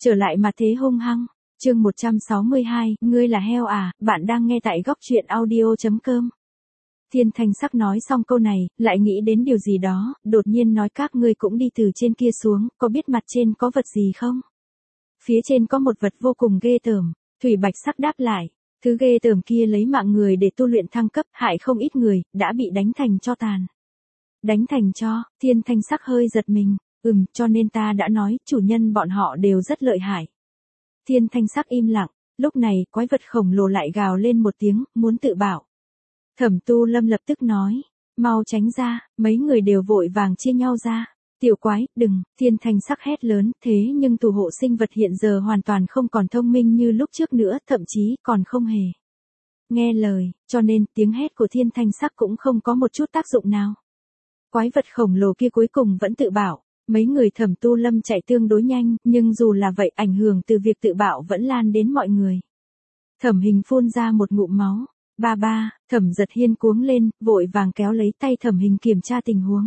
Trở lại mà thế hung hăng. Chương 162, ngươi là heo à, bạn đang nghe tại góc truyện audio.com. Thiên Thanh Sắc nói xong câu này, lại nghĩ đến điều gì đó, đột nhiên nói các ngươi cũng đi từ trên kia xuống, có biết mặt trên có vật gì không? Phía trên có một vật vô cùng ghê tởm. Thủy Bạch Sắc đáp lại, thứ ghê tởm kia lấy mạng người để tu luyện thăng cấp, hại không ít người, đã bị đánh thành tro tàn. Đánh thành tro, Thiên Thanh Sắc hơi giật mình, cho nên ta đã nói, chủ nhân bọn họ đều rất lợi hại. Thiên Thanh Sắc im lặng, lúc này, quái vật khổng lồ lại gào lên một tiếng, muốn tự bảo. Thẩm Tu Lâm lập tức nói, mau tránh ra, mấy người đều vội vàng chia nhau ra. Tiểu quái, đừng, Thiên Thanh Sắc hét lớn, thế nhưng thủ hộ sinh vật hiện giờ hoàn toàn không còn thông minh như lúc trước nữa, thậm chí còn không hề nghe lời, cho nên tiếng hét của Thiên Thanh Sắc cũng không có một chút tác dụng nào. Quái vật khổng lồ kia cuối cùng vẫn tự bảo. Mấy người Thẩm Tu Lâm chạy tương đối nhanh, nhưng dù là vậy ảnh hưởng từ việc tự bạo vẫn lan đến mọi người. Thẩm Hình phun ra một ngụm máu. Ba, Thẩm Giật Hiên cuống lên, vội vàng kéo lấy tay Thẩm Hình kiểm tra tình huống.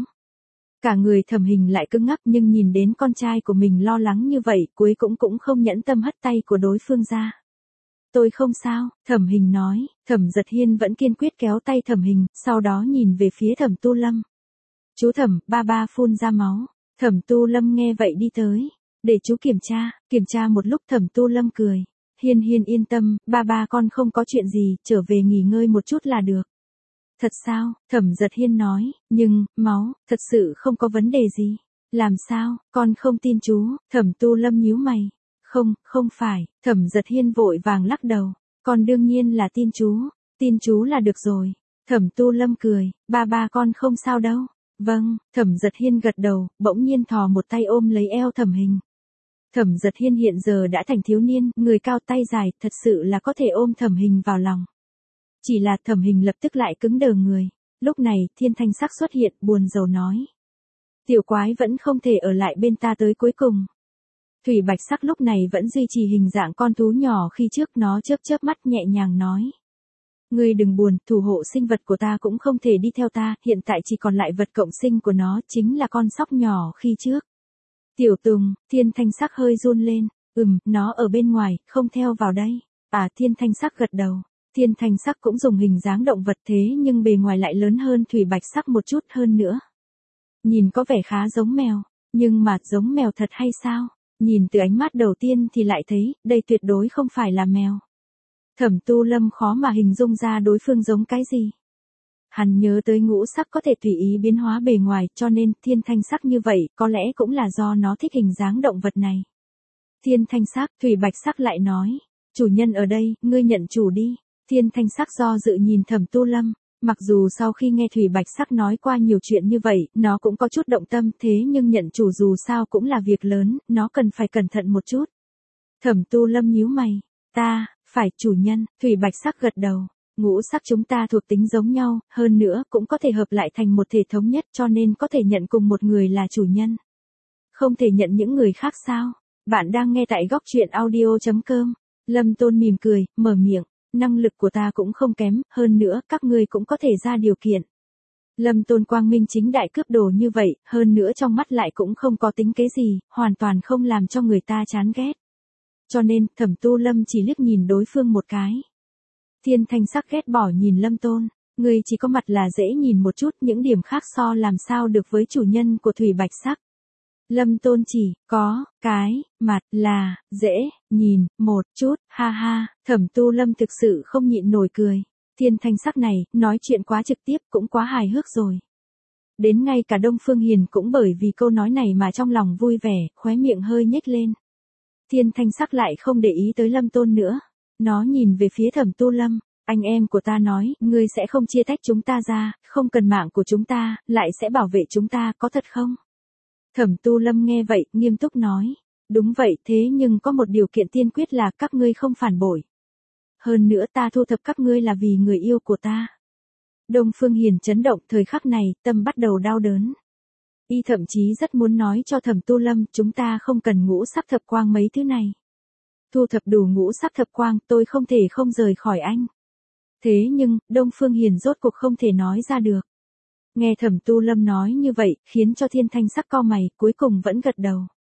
Cả người Thẩm Hình lại cứng ngắc nhưng nhìn đến con trai của mình lo lắng như vậy, cuối cũng không nhẫn tâm hất tay của đối phương ra. Tôi không sao, Thẩm Hình nói, Thẩm Giật Hiên vẫn kiên quyết kéo tay Thẩm Hình, sau đó nhìn về phía Thẩm Tu Lâm. Chú Thẩm, ba phun ra máu. Thẩm Tu Lâm nghe vậy đi tới, để chú kiểm tra một lúc Thẩm Tu Lâm cười. Hiên yên tâm, ba con không có chuyện gì, trở về nghỉ ngơi một chút là được. Thật sao, Thẩm Giật Hiên nói, nhưng, máu, thật sự không có vấn đề gì. Làm sao, con không tin chú, Thẩm Tu Lâm nhíu mày. Không phải, Thẩm Giật Hiên vội vàng lắc đầu, con đương nhiên là tin chú là được rồi. Thẩm Tu Lâm cười, ba con không sao đâu. Vâng, Thẩm Giật Hiên gật đầu, bỗng nhiên thò một tay ôm lấy eo Thẩm Hình. Thẩm Giật Hiên hiện giờ đã thành thiếu niên, người cao tay dài, thật sự là có thể ôm Thẩm Hình vào lòng. Chỉ là Thẩm Hình lập tức lại cứng đờ người. Lúc này, Thiên Thanh Sắc xuất hiện, buồn rầu nói. Tiểu quái vẫn không thể ở lại bên ta tới cuối cùng. Thủy Bạch Sắc lúc này vẫn duy trì hình dạng con thú nhỏ khi trước, nó chớp mắt nhẹ nhàng nói. Ngươi đừng buồn, thủ hộ sinh vật của ta cũng không thể đi theo ta, hiện tại chỉ còn lại vật cộng sinh của nó, chính là con sóc nhỏ khi trước. Tiểu Tùng, Thiên Thanh Sắc hơi run lên, nó ở bên ngoài, không theo vào đây. Thiên Thanh Sắc gật đầu. Thiên Thanh Sắc cũng dùng hình dáng động vật thế nhưng bề ngoài lại lớn hơn Thủy Bạch Sắc một chút hơn nữa. Nhìn có vẻ khá giống mèo, nhưng mà giống mèo thật hay sao? Nhìn từ ánh mắt đầu tiên thì lại thấy, đây tuyệt đối không phải là mèo. Thẩm Tu Lâm khó mà hình dung ra đối phương giống cái gì. Hắn nhớ tới ngũ sắc có thể tùy ý biến hóa bề ngoài, cho nên Thiên Thanh Sắc như vậy, có lẽ cũng là do nó thích hình dáng động vật này. Thiên Thanh Sắc, Thủy Bạch Sắc lại nói, chủ nhân ở đây, ngươi nhận chủ đi. Thiên Thanh Sắc do dự nhìn Thẩm Tu Lâm, mặc dù sau khi nghe Thủy Bạch Sắc nói qua nhiều chuyện như vậy, nó cũng có chút động tâm, thế nhưng nhận chủ dù sao cũng là việc lớn, nó cần phải cẩn thận một chút. Thẩm Tu Lâm nhíu mày, phải chủ nhân, Thủy Bạch Sắc gật đầu. Ngũ sắc chúng ta thuộc tính giống nhau, hơn nữa cũng có thể hợp lại thành một thể thống nhất, cho nên có thể nhận cùng một người là chủ nhân. Không thể nhận những người khác sao? Bạn đang nghe tại góc truyện audio.com. Lâm Tôn mỉm cười, mở miệng, năng lực của ta cũng không kém, hơn nữa các ngươi cũng có thể ra điều kiện. Lâm Tôn quang minh chính đại cướp đồ như vậy, hơn nữa trong mắt lại cũng không có tính kế gì, hoàn toàn không làm cho người ta chán ghét. Cho nên, Thẩm Tu Lâm chỉ liếc nhìn đối phương một cái. Thiên Thanh Sắc ghét bỏ nhìn Lâm Tôn, người chỉ có mặt là dễ nhìn một chút, những điểm khác so làm sao được với chủ nhân của Thủy Bạch Sắc. Lâm Tôn chỉ có cái mặt là dễ nhìn một chút, ha, Thẩm Tu Lâm thực sự không nhịn nổi cười. Thiên Thanh Sắc này, nói chuyện quá trực tiếp cũng quá hài hước rồi. Đến ngay cả Đông Phương Hiền cũng bởi vì câu nói này mà trong lòng vui vẻ, khóe miệng hơi nhếch lên. Thiên Thanh Sắc lại không để ý tới Lâm Tôn nữa. Nó nhìn về phía Thẩm Tu Lâm, anh em của ta nói, ngươi sẽ không chia tách chúng ta ra, không cần mạng của chúng ta, lại sẽ bảo vệ chúng ta, có thật không? Thẩm Tu Lâm nghe vậy, nghiêm túc nói, đúng vậy, thế nhưng có một điều kiện tiên quyết là các ngươi không phản bội. Hơn nữa ta thu thập các ngươi là vì người yêu của ta. Đông Phương Hiền chấn động, thời khắc này, tâm bắt đầu đau đớn. Y thậm chí rất muốn nói cho Thẩm Tu Lâm, chúng ta không cần ngũ sắc thập quang mấy thứ này. Thu thập đủ ngũ sắc thập quang, tôi không thể không rời khỏi anh. Thế nhưng, Đông Phương Hiền rốt cuộc không thể nói ra được. Nghe Thẩm Tu Lâm nói như vậy, khiến cho Thiên Thanh Sắc cau mày, cuối cùng vẫn gật đầu.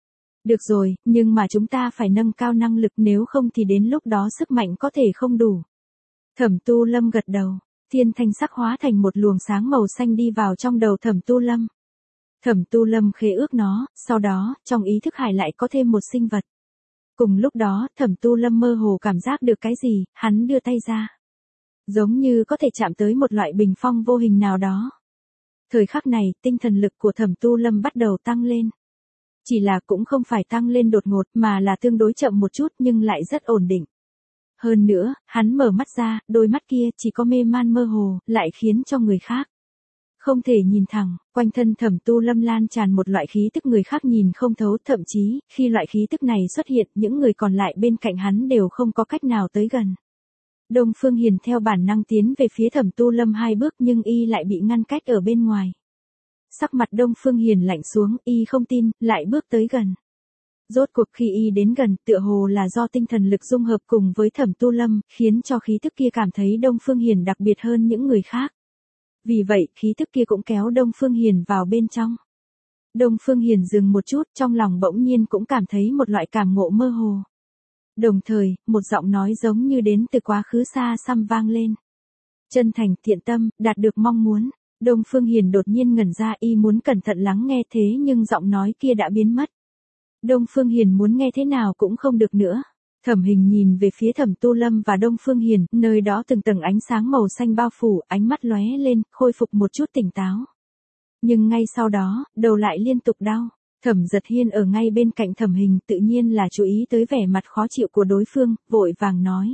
Được rồi, nhưng mà chúng ta phải nâng cao năng lực, nếu không thì đến lúc đó sức mạnh có thể không đủ. Thẩm Tu Lâm gật đầu, thiên thanh sắc hóa thành một luồng sáng màu xanh đi vào trong đầu Thẩm Tu Lâm. Thẩm Tu Lâm khế ước nó, sau đó, trong ý thức hải lại có thêm một sinh vật. Cùng lúc đó, Thẩm Tu Lâm mơ hồ cảm giác được cái gì, hắn đưa tay ra. Giống như có thể chạm tới một loại bình phong vô hình nào đó. Thời khắc này, tinh thần lực của Thẩm Tu Lâm bắt đầu tăng lên. Chỉ là cũng không phải tăng lên đột ngột mà là tương đối chậm một chút nhưng lại rất ổn định. Hơn nữa, hắn mở mắt ra, đôi mắt kia chỉ có mê man mơ hồ, lại khiến cho người khác không thể nhìn thẳng. Quanh thân Thẩm Tu Lâm lan tràn một loại khí tức người khác nhìn không thấu, thậm chí, khi loại khí tức này xuất hiện, những người còn lại bên cạnh hắn đều không có cách nào tới gần. Đông Phương Hiền theo bản năng tiến về phía Thẩm Tu Lâm 2 bước nhưng y lại bị ngăn cách ở bên ngoài. Sắc mặt Đông Phương Hiền lạnh xuống, y không tin, lại bước tới gần. Rốt cuộc khi y đến gần, tựa hồ là do tinh thần lực dung hợp cùng với Thẩm Tu Lâm, khiến cho khí tức kia cảm thấy Đông Phương Hiền đặc biệt hơn những người khác. Vì vậy, khí tức kia cũng kéo Đông Phương Hiền vào bên trong. Đông Phương Hiền dừng một chút, trong lòng bỗng nhiên cũng cảm thấy một loại cảm ngộ mơ hồ. Đồng thời, một giọng nói giống như đến từ quá khứ xa xăm vang lên. Chân thành, thiện tâm, đạt được mong muốn. Đông Phương Hiền đột nhiên ngẩn ra, y muốn cẩn thận lắng nghe thế nhưng giọng nói kia đã biến mất. Đông Phương Hiền muốn nghe thế nào cũng không được nữa. Thẩm Hình nhìn về phía Thẩm Tu Lâm và Đông Phương Hiền, nơi đó từng tầng ánh sáng màu xanh bao phủ, ánh mắt lóe lên, khôi phục một chút tỉnh táo. Nhưng ngay sau đó, đầu lại liên tục đau. Thẩm Giật Hiên ở ngay bên cạnh Thẩm Hình tự nhiên là chú ý tới vẻ mặt khó chịu của đối phương, vội vàng nói.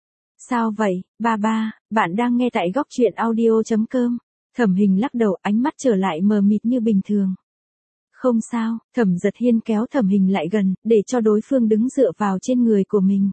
Sao vậy, ba, bạn đang nghe tại góc truyện audio.com. Thẩm Hình lắc đầu, ánh mắt trở lại mờ mịt như bình thường. Không sao, Thẩm Giật Hiên kéo Thẩm Hình lại gần, để cho đối phương đứng dựa vào trên người của mình.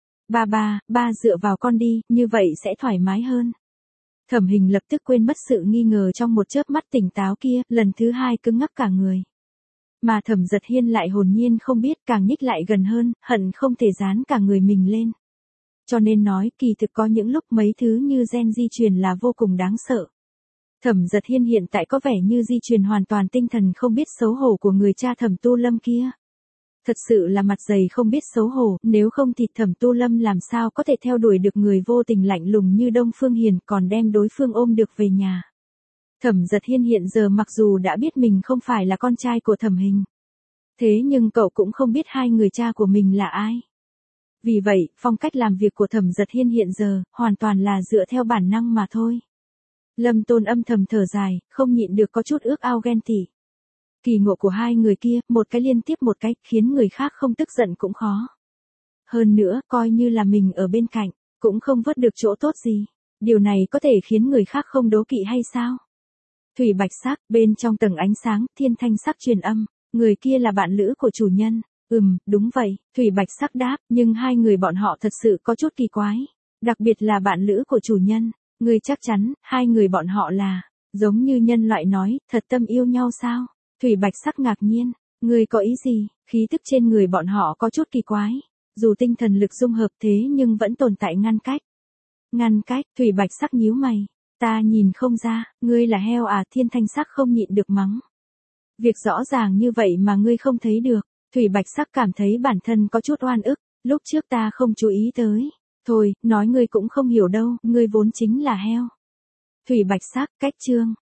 Ba dựa vào con đi, như vậy sẽ thoải mái hơn. Thẩm Hình lập tức quên mất sự nghi ngờ trong một chớp mắt tỉnh táo kia, lần thứ hai cứng ngắc cả người. Mà Thẩm Giật Hiên lại hồn nhiên không biết, càng nhích lại gần hơn, hận không thể dán cả người mình lên. Cho nên nói, kỳ thực có những lúc mấy thứ như gen di truyền là vô cùng đáng sợ. Thẩm Giật Hiên hiện tại có vẻ như di truyền hoàn toàn tinh thần không biết xấu hổ của người cha Thẩm Tu Lâm kia. Thật sự là mặt dày không biết xấu hổ, nếu không thì Thẩm Tu Lâm làm sao có thể theo đuổi được người vô tình lạnh lùng như Đông Phương Hiền, còn đem đối phương ôm được về nhà. Thẩm Giật Hiên hiện giờ mặc dù đã biết mình không phải là con trai của Thẩm Hình. Thế nhưng cậu cũng không biết hai người cha của mình là ai. Vì vậy, phong cách làm việc của Thẩm Giật Hiên hiện giờ, hoàn toàn là dựa theo bản năng mà thôi. Lâm Tôn âm thầm thở dài, không nhịn được có chút ước ao ghen tị. Kỳ ngộ của hai người kia, một cái liên tiếp một cái, khiến người khác không tức giận cũng khó. Hơn nữa, coi như là mình ở bên cạnh, cũng không vớt được chỗ tốt gì. Điều này có thể khiến người khác không đố kỵ hay sao? Thủy bạch sắc, bên trong tầng ánh sáng, thiên thanh sắc truyền âm, người kia là bạn lữ của chủ nhân. Đúng vậy, Thủy bạch sắc đáp, nhưng hai người bọn họ thật sự có chút kỳ quái. Đặc biệt là bạn lữ của chủ nhân. Người chắc chắn, hai người bọn họ là, giống như nhân loại nói, thật tâm yêu nhau sao? Thủy bạch sắc ngạc nhiên, người có ý gì? Khí tức trên người bọn họ có chút kỳ quái. Dù tinh thần lực dung hợp thế nhưng vẫn tồn tại ngăn cách. Ngăn cách, Thủy bạch sắc nhíu mày. Ta nhìn không ra, ngươi là heo à? Thiên thanh sắc không nhịn được mắng. Việc rõ ràng như vậy mà ngươi không thấy được. Thủy bạch sắc cảm thấy bản thân có chút oan ức, lúc trước ta không chú ý tới. Thôi, nói ngươi cũng không hiểu đâu, ngươi vốn chính là heo. Thủy bạch sắc, cách chương.